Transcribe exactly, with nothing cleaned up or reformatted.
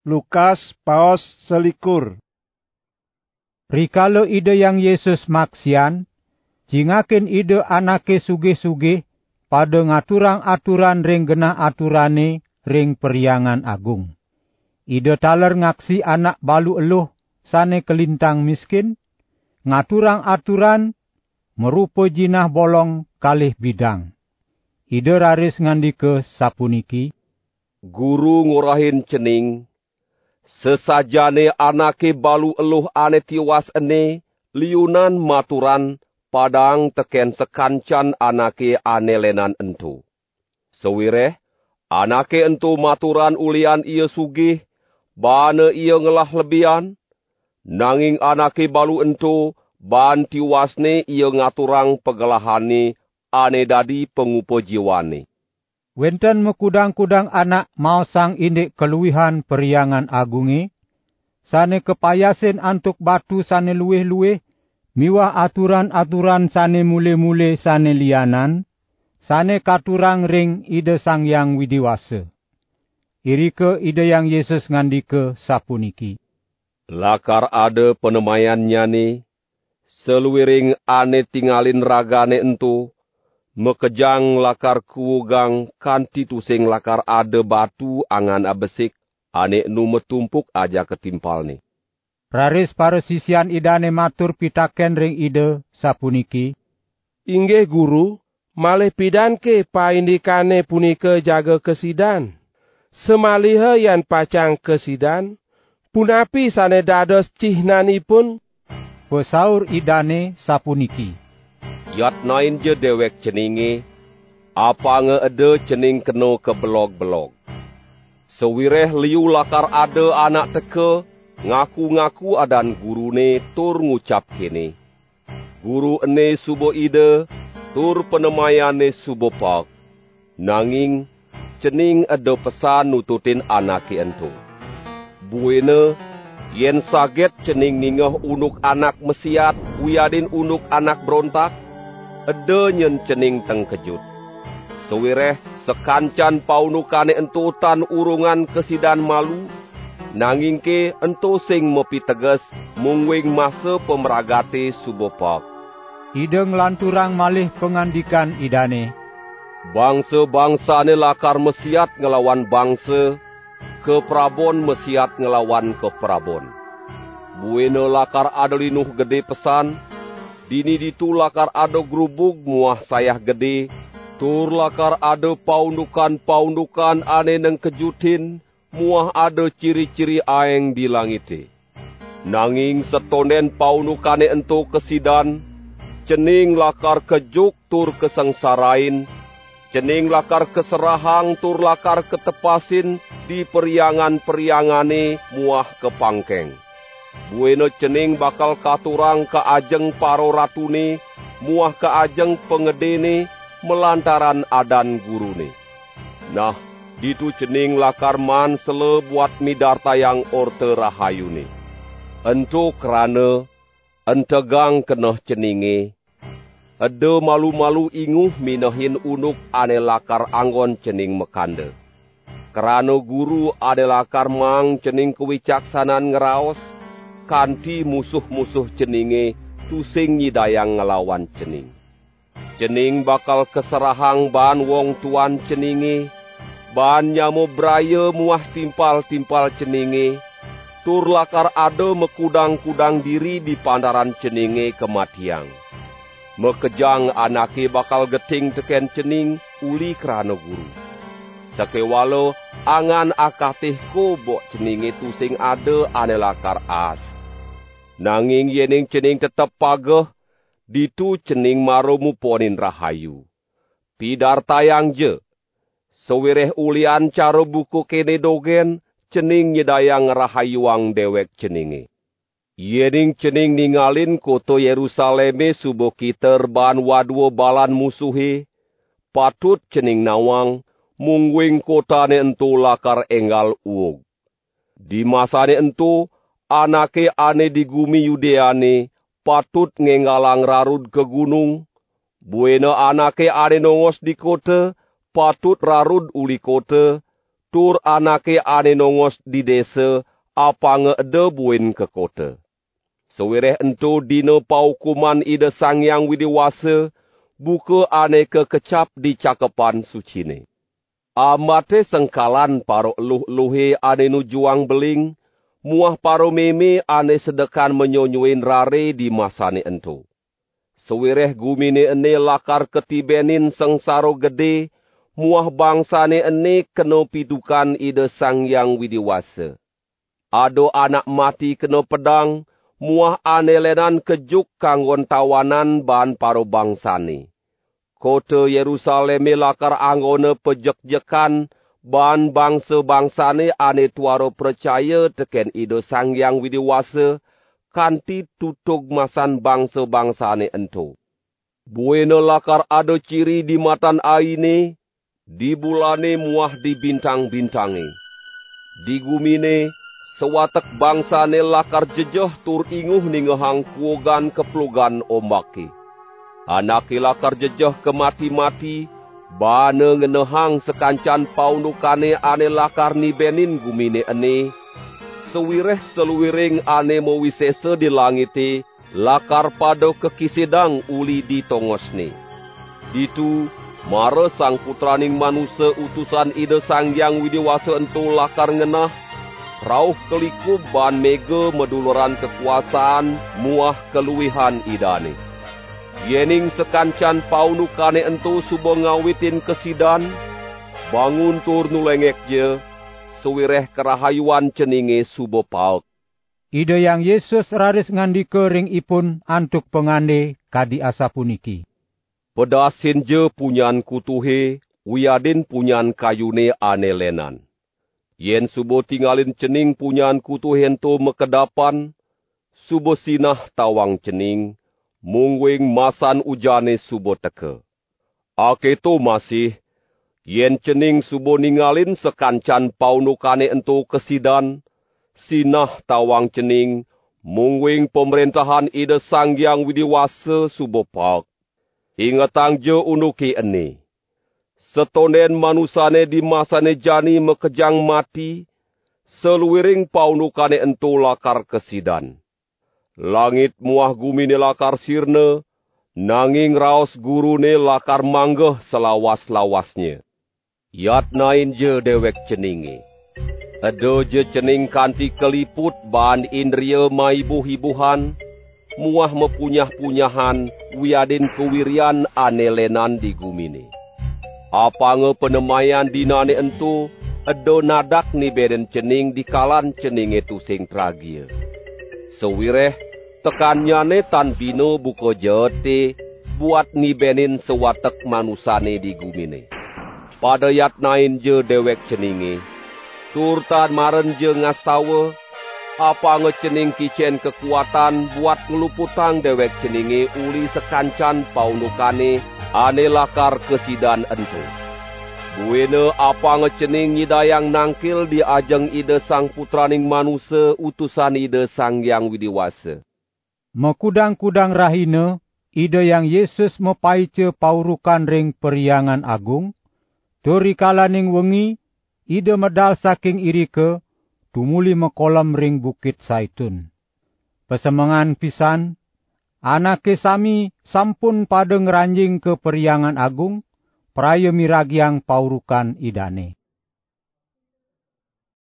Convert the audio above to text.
Lukas paos selikur. Rikala ide yang Yesus maksian, jingakin ide anake sugih-sugih pada ngaturang aturan ring genah aturane ring periangan agung. Ide taler ngaksi anak balu eluh sane kelintang miskin, ngaturang aturan merupa jinah bolong kalih bidang. Ide raris ngandika sapuniki, Guru ngurahin cening, sesajane anake balu eluh ane tiwas ene, liunan maturan padang teken sekancan anake ane lenan entu. Sewireh, anake entu maturan ulian ia sugih, bana ia ngelah lebian, nanging anake balu entu, ban tiwasne ia ngaturang pegelahane ane dadi pengupo jiwane. Wenten mekudang-kudang anak mau sang indik keluihan periangan agungi, sane kepayasin antuk batu sane luweh-luweh, miwah aturan-aturan sane mule-mule sane lianan, sane katurang ring ide sang yang widiwasa. Irike ide yang Yesus ngandika sapuniki, Lakar ada penemayannya ni, seluwiring ane tinggalin ragane entu, mekejang lakar kuugang kanti tusing lakar ada batu angan abesik, ane nu metumpuk aja ketimpal ni. Raris para sisian idane matur pitaken ring ide sapuniki, Inggih guru, malih pidan ke paindikane punika jaga kesidan. Semaliha yan pacang kesidan, punapi sane dados cihnanipun? Pesaur idane sapuniki, Yat nain je dewek ceninge, apa nge ede cening keno ke belog-belog. Sewireh liu lakar ada anak teke, ngaku-ngaku adan gurune tur ngucap kene. Guru ene subo ide, tur penemayane subo pak. Nanging, cening ede pesan nututin anake entu. Buene, yen saget cening ningeh unuk anak mesiat, uyadin unuk anak berontak, ede nyen cening teng kejut. Sewireh sekancan paunukane entu tan urungan kesidan malu, nanging ke entu sing mepi teges mungwing masa pemeragate subopak. Ide nglanturang malih pengandikan idane, Bangsa-bangsa ne lakar mesiat ngelawan bangsa, keprabon mesiat ngelawan keprabon. Buene lakar ada linuh gede pesan, dini ditu lakar ada grubug muah sayah gede, tur lakar ada paundukan-paundukan ane neng kejutin, muah ada ciri-ciri aeng di langite. Nanging setonen paundukane ento kesidan, cening lakar kejuk tur kesengsarain, cening lakar keserahang tur lakar ketepasin di periangan-periangane muah kepangkeng. Bueno cening bakal katurang ka ajeng paro ratune, muah ka ajeng pengedene, melantaran adan gurune. Nah, ditu cening lakar man sele buat midarta yang orte rahayune. Ento kerana, entegang keneh ceninge, ede malu-malu inguh minahin unuk ane lakar anggon cening mekande. Kerana guru ade lakar mang cening kewicaksanan ngeraos, kanti musuh-musuh ceninge tusing nyidayang ngelawan cening. Cening bakal keserahang ban wong tuan ceninge, ban nyamo braya muah timpal-timpal ceninge, tur lakar ade mekudang-kudang diri di pandaran ceninge kematiang. Mekejang anake bakal geting teken cening uli kerana guru. Sakewalo angan akatih ko bok ceninge tusing ade ane lakar as. Nanging yening cening tetap pageh, ditu cening maromu ponin rahayu. Pidar tayang je, sewireh ulian cara buku kene dogen, cening nyedayang rahayuang dewek ceninge. Yening cening ningalin koto Yerusaleme subo kiter ban wadwo balan musuhe, patut cening nawang, mungwing kotane entu lakar enggal uog. Di masane entu, anake ane di gumi Yudeane, patut ngenggalang rarud ke gunung, buena anake ane nongos di kota, patut rarud uli kota, tur anake ane nongos di desa apa ngeede buin ke kota. Sewireh ento dina paukuman Ida Sang Hyang Widiwasa, buka ane kekecap di cakepan sucine. Amate sengkalan paro eluh-eluhe ane nu juang beling, muah paro meme ane sedekan menyonyuin rare di masane ento. Sewireh gumine ene lakar ketibenin sengsaro gede, muah bangsane ene kena pidukan Ida Sang Hyang Widiwasa. Ado anak mati kena pedang, muah ane lenan kejuk kanggon tawanan ban paro bangsane. Kota Yerusalem lakar anggone pejek-jekan, ban bangsa-bangsane ane tuaro percaya teken Ida Sang Hyang Widiwasa, kanti tutug masan bangsa-bangsane ento. Buena lakar ado ciri di matan aine, di bulane muah di bintang-bintange. Di gumine, sewatek bangsane lakar jejeh tur inguh ningehang kuogan keplugan ombake. Anake lakar jejeh kemati-mati, bane ngenehang sekancan paundukane ane lakar nibenin gumine ene, sewireh seluwiring ane mewisese di langite, lakar pado kekisedang uli di tongosne. Ditu, mara sang putraning manusia utusan Ida Sang Hyang Widiwasa ento lakar ngenah, rauh kelikup ban mega meduluran kekuasaan muah keluwihan idane. Yening sekancan paunukane ento subo ngawitin kesidan, bangun tur nulengek je, sewireh kerahayuan ceninge subo paut. Ida Yang Yesus raris ngandika ring ipun antuk pengande kadi asapuniki. Pedasin je punyan kutuhe, wiadin punyan kayune ane lenan. Yen subo tinggalin cening punyan kutuhen to mekedapan, subo sinah tawang cening, mungwing masan ujane subo teke. Ake to masih, yen cening subo ningalin sekancan paunukane ento kesidan, sinah tawang cening, mungwing pemerintahan Ida Sang Hyang Widiwasa subo pak. Ingatang je unuki ene. Setonden manusane di masane jani mekejang mati, seluwiring paunukane ento lakar kesidan. Langit muah gumine lakar sirne, nanging raos gurune lakar manggeh selawas-lawasnya. Yat nain je dewek ceninge. Edo je cening kanti keliput ban indria maibuh-ibuhan, muah mepunyah-punyahan wiadin kewirian anelenan di gumine. Apa nge penemayan dinane ento, edo nadak ni beden cening di kalan ceninge tusing tragia. Sewireh, tekannyane tan bino buko jete, buat ni benin sewatek manusane di gumine. Pada yat nain je dewek ceninge, tur tan maren je ngastawa, apa nge cening kicen kekuatan buat ngeluputang dewek ceninge uli sekancan paunukane, ane lakar kesidan ento. Buene apa ngecening nyidayang nangkil di ajeng Ida Sang Putraning Manusia utusan Ida Sang Hyang Widiwasa. Mekudang-kudang rahina, Ida Yang Yesus mepaice paurukan ring periangan agung, turi kalaning wengi, Ida medal saking irike, tumuli mekolam ring Bukit Saitun. Pesemengan pisan, anake sami sampun pada ngeranjing ke periangan agung, praya miragiang paurukan idane.